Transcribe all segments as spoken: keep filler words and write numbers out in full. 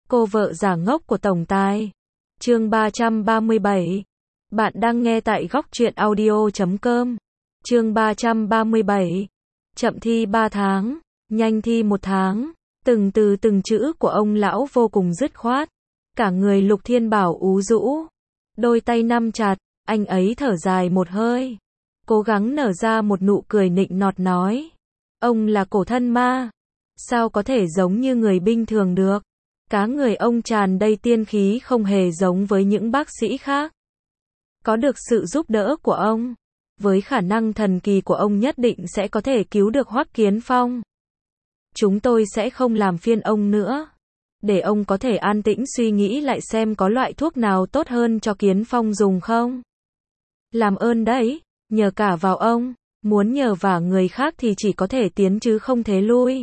Cô vợ giả ngốc của tổng tài. Chương ba trăm ba mươi bảy. Bạn đang nghe tại góc truyện audio chấm com. Chương ba trăm ba mươi bảy. Chậm thi ba tháng, nhanh thi một tháng. Từng từ từng chữ của ông lão vô cùng dứt khoát. Cả người Lục Thiên Bảo ú rũ. Đôi tay nắm chặt, anh ấy thở dài một hơi. Cố gắng nở ra một nụ cười nịnh nọt nói. Ông là cổ thân ma. Sao có thể giống như người bình thường được? Cá người ông tràn đầy tiên khí không hề giống với những bác sĩ khác. Có được sự giúp đỡ của ông, với khả năng thần kỳ của ông nhất định sẽ có thể cứu được Hoắc Kiến Phong. Chúng tôi sẽ không làm phiền ông nữa. Để ông có thể an tĩnh suy nghĩ lại xem có loại thuốc nào tốt hơn cho Kiến Phong dùng không. Làm ơn đấy, nhờ cả vào ông. Muốn nhờ vả người khác thì chỉ có thể tiến chứ không thể lui.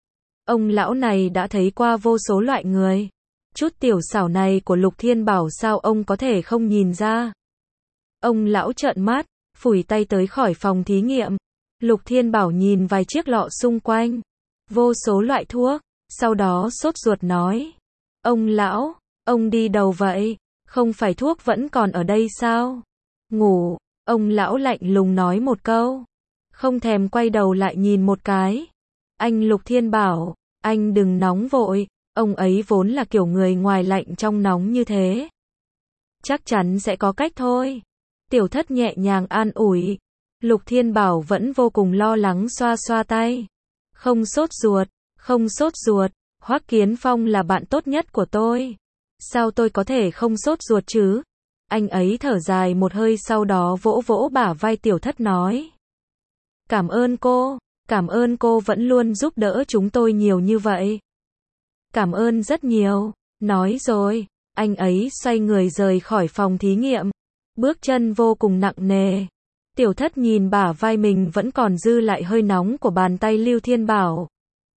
Ông lão này đã thấy qua vô số loại người. Chút tiểu xảo này của Lục Thiên Bảo sao ông có thể không nhìn ra. Ông lão trợn mắt, phủi tay tới khỏi phòng thí nghiệm. Lục Thiên Bảo nhìn vài chiếc lọ xung quanh. Vô số loại thuốc. Sau đó sốt ruột nói. Ông lão, ông đi đâu vậy? Không phải thuốc vẫn còn ở đây sao? Ngủ. Ông lão lạnh lùng nói một câu. Không thèm quay đầu lại nhìn một cái. Anh Lục Thiên Bảo, anh đừng nóng vội. Ông ấy vốn là kiểu người ngoài lạnh trong nóng như thế. Chắc chắn sẽ có cách thôi. Tiểu Thất nhẹ nhàng an ủi. Lục Thiên Bảo vẫn vô cùng lo lắng xoa xoa tay. Không sốt ruột, không sốt ruột. Hoắc Kiến Phong là bạn tốt nhất của tôi. Sao tôi có thể không sốt ruột chứ? Anh ấy thở dài một hơi sau đó vỗ vỗ bả vai Tiểu Thất nói. Cảm ơn cô, cảm ơn cô vẫn luôn giúp đỡ chúng tôi nhiều như vậy. Cảm ơn rất nhiều, nói rồi, anh ấy xoay người rời khỏi phòng thí nghiệm. Bước chân vô cùng nặng nề. Tiểu Thất nhìn bả vai mình vẫn còn dư lại hơi nóng của bàn tay Lưu Thiên Bảo.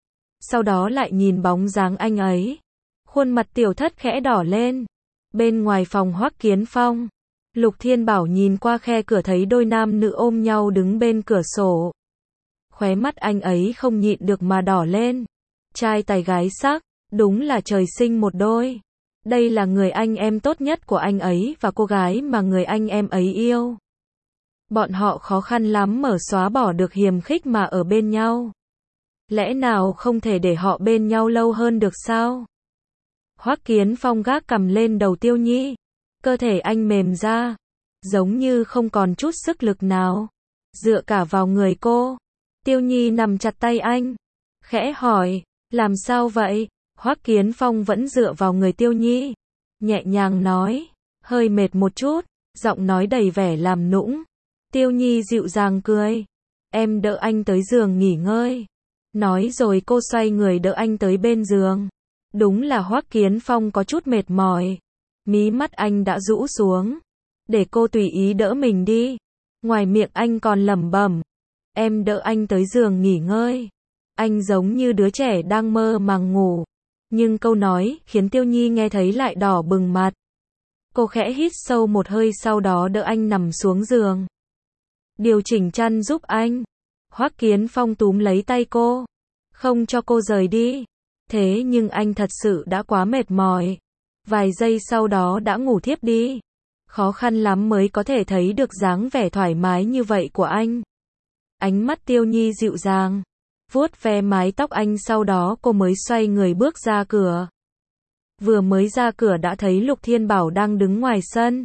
Sau đó lại nhìn bóng dáng anh ấy. Khuôn mặt Tiểu Thất khẽ đỏ lên. Bên ngoài phòng Hoắc Kiến Phong, Lục Thiên Bảo nhìn qua khe cửa thấy đôi nam nữ ôm nhau đứng bên cửa sổ. Khóe mắt anh ấy không nhịn được mà đỏ lên. Trai tài gái sắc, đúng là trời sinh một đôi. Đây là người anh em tốt nhất của anh ấy và cô gái mà người anh em ấy yêu. Bọn họ khó khăn lắm mở xóa bỏ được hiềm khích mà ở bên nhau. Lẽ nào không thể để họ bên nhau lâu hơn được sao? Hoắc Kiến Phong gác cằm lên đầu Tiêu Nhi. Cơ thể anh mềm ra, giống như không còn chút sức lực nào. Dựa cả vào người cô. Tiêu Nhi nằm chặt tay anh. Khẽ hỏi, làm sao vậy? Hoắc Kiến Phong vẫn dựa vào người Tiêu Nhi. Nhẹ nhàng nói, hơi mệt một chút, giọng nói đầy vẻ làm nũng. Tiêu Nhi dịu dàng cười. Em đỡ anh tới giường nghỉ ngơi. Nói rồi cô xoay người đỡ anh tới bên giường. Đúng là Hoắc Kiến Phong có chút mệt mỏi. Mí mắt anh đã rũ xuống. Để cô tùy ý đỡ mình đi. Ngoài miệng anh còn lẩm bẩm. Em đỡ anh tới giường nghỉ ngơi. Anh giống như đứa trẻ đang mơ màng ngủ. Nhưng câu nói khiến Tiêu Nhi nghe thấy lại đỏ bừng mặt. Cô khẽ hít sâu một hơi sau đó đỡ anh nằm xuống giường. Điều chỉnh chăn giúp anh. Hoắc Kiến Phong túm lấy tay cô. Không cho cô rời đi. Thế nhưng anh thật sự đã quá mệt mỏi. Vài giây sau đó đã ngủ thiếp đi. Khó khăn lắm mới có thể thấy được dáng vẻ thoải mái như vậy của anh. Ánh mắt Tiêu Nhi dịu dàng. Vuốt ve mái tóc anh sau đó cô mới xoay người bước ra cửa. Vừa mới ra cửa đã thấy Lục Thiên Bảo đang đứng ngoài sân.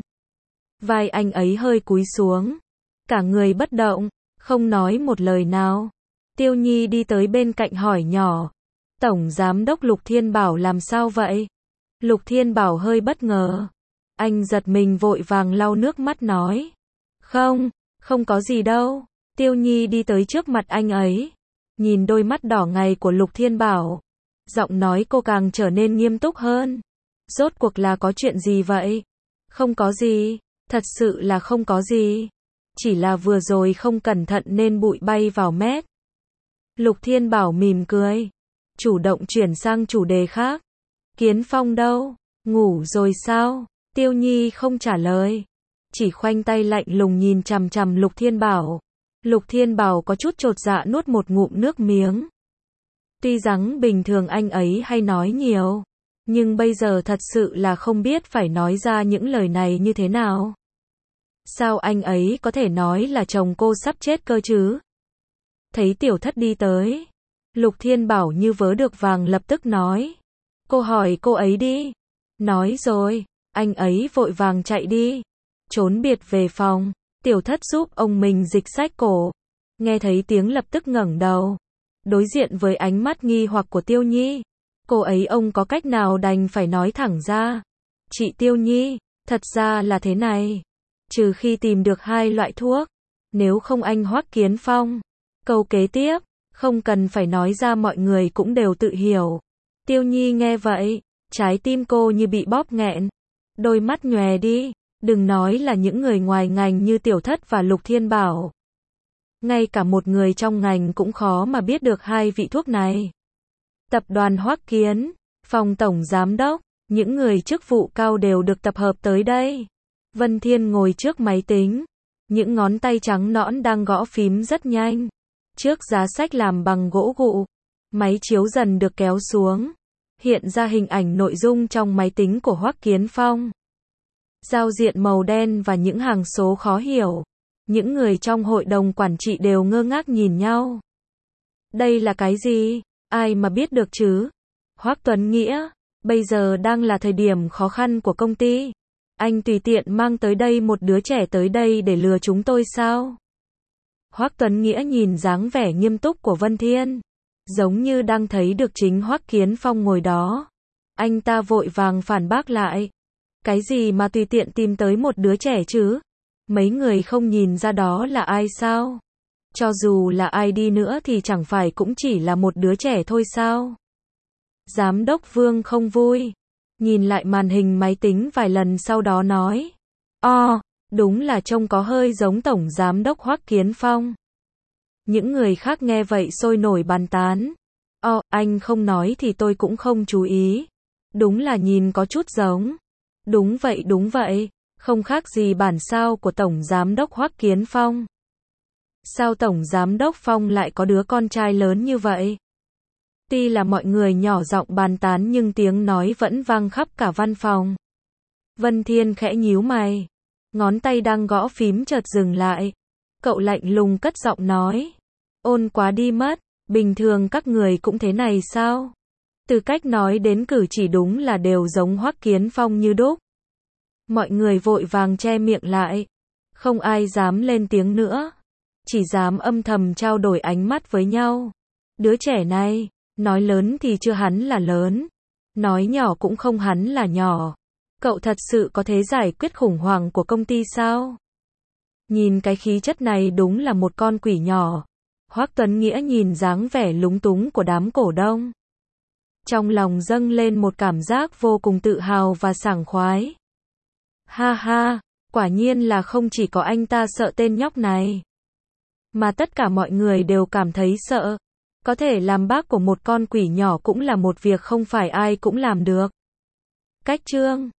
Vai anh ấy hơi cúi xuống. Cả người bất động, không nói một lời nào. Tiêu Nhi đi tới bên cạnh hỏi nhỏ. Tổng Giám đốc Lục Thiên Bảo làm sao vậy? Lục Thiên Bảo hơi bất ngờ. Anh giật mình vội vàng lau nước mắt nói. Không, không có gì đâu. Tiêu Nhi đi tới trước mặt anh ấy. Nhìn đôi mắt đỏ ngầu của Lục Thiên Bảo. Giọng nói cô càng trở nên nghiêm túc hơn. Rốt cuộc là có chuyện gì vậy? Không có gì, thật sự là không có gì. Chỉ là vừa rồi không cẩn thận nên bụi bay vào mép. Lục Thiên Bảo mỉm cười. Chủ động chuyển sang chủ đề khác. Kiến Phong đâu? Ngủ rồi sao? Tiêu Nhi không trả lời. Chỉ khoanh tay lạnh lùng nhìn chằm chằm Lục Thiên Bảo. Lục Thiên Bảo có chút chột dạ nuốt một ngụm nước miếng. Tuy rằng bình thường anh ấy hay nói nhiều. Nhưng bây giờ thật sự là không biết phải nói ra những lời này như thế nào. Sao anh ấy có thể nói là chồng cô sắp chết cơ chứ? Thấy Tiểu Thất đi tới, Lục Thiên Bảo như vớ được vàng lập tức nói. Cô hỏi cô ấy đi. Nói rồi, anh ấy vội vàng chạy đi. Trốn biệt về phòng, Tiểu Thất giúp ông mình dịch sách cổ. Nghe thấy tiếng lập tức ngẩng đầu. Đối diện với ánh mắt nghi hoặc của Tiêu Nhi. Cô ấy ông có cách nào đành phải nói thẳng ra. Chị Tiêu Nhi, thật ra là thế này. Trừ khi tìm được hai loại thuốc. Nếu không anh Hoắc Kiến Phong. Câu kế tiếp, không cần phải nói ra mọi người cũng đều tự hiểu. Tiêu Nhi nghe vậy, trái tim cô như bị bóp nghẹn. Đôi mắt nhòe đi, đừng nói là những người ngoài ngành như Tiểu Thất và Lục Thiên Bảo. Ngay cả một người trong ngành cũng khó mà biết được hai vị thuốc này. Tập đoàn Hoắc Kiến, phòng tổng giám đốc, những người chức vụ cao đều được tập hợp tới đây. Vân Thiên ngồi trước máy tính, những ngón tay trắng nõn đang gõ phím rất nhanh. Trước giá sách làm bằng gỗ gụ, máy chiếu dần được kéo xuống, hiện ra hình ảnh nội dung trong máy tính của Hoắc Kiến Phong. Giao diện màu đen và những hàng số khó hiểu. Những người trong hội đồng quản trị đều ngơ ngác nhìn nhau. Đây là cái gì? Ai mà biết được chứ? Hoắc Tuấn Nghĩa, bây giờ đang là thời điểm khó khăn của công ty. Anh tùy tiện mang tới đây một đứa trẻ tới đây để lừa chúng tôi sao? Hoắc Tuấn Nghĩa nhìn dáng vẻ nghiêm túc của Vân Thiên, giống như đang thấy được chính Hoắc Kiến Phong ngồi đó. Anh ta vội vàng phản bác lại. Cái gì mà tùy tiện tìm tới một đứa trẻ chứ? Mấy người không nhìn ra đó là ai sao? Cho dù là ai đi nữa thì chẳng phải cũng chỉ là một đứa trẻ thôi sao? Giám đốc Vương không vui, nhìn lại màn hình máy tính vài lần sau đó nói. O, đúng là trông có hơi giống tổng giám đốc Hoắc Kiến Phong. Những người khác nghe vậy sôi nổi bàn tán. O, anh không nói thì tôi cũng không chú ý. Đúng là nhìn có chút giống. Đúng vậy đúng vậy, không khác gì bản sao của tổng giám đốc Hoắc Kiến Phong. Sao tổng giám đốc Phong lại có đứa con trai lớn như vậy? Tuy là mọi người nhỏ giọng bàn tán nhưng tiếng nói vẫn vang khắp cả văn phòng. Vân Thiên khẽ nhíu mày, ngón tay đang gõ phím chợt dừng lại. Cậu lạnh lùng cất giọng nói. Ôn quá đi mất, bình thường các người cũng thế này sao? Từ cách nói đến cử chỉ đúng là đều giống Hoắc Kiến Phong như đúc. Mọi người vội vàng che miệng lại. Không ai dám lên tiếng nữa. Chỉ dám âm thầm trao đổi ánh mắt với nhau. Đứa trẻ này, nói lớn thì chưa hắn là lớn. Nói nhỏ cũng không hắn là nhỏ. Cậu thật sự có thể giải quyết khủng hoảng của công ty sao? Nhìn cái khí chất này đúng là một con quỷ nhỏ. Hoắc Tuấn Nghĩa nhìn dáng vẻ lúng túng của đám cổ đông. Trong lòng dâng lên một cảm giác vô cùng tự hào và sảng khoái. Ha ha, quả nhiên là không chỉ có anh ta sợ tên nhóc này. Mà tất cả mọi người đều cảm thấy sợ. Có thể làm bác của một con quỷ nhỏ cũng là một việc không phải ai cũng làm được. Cách chương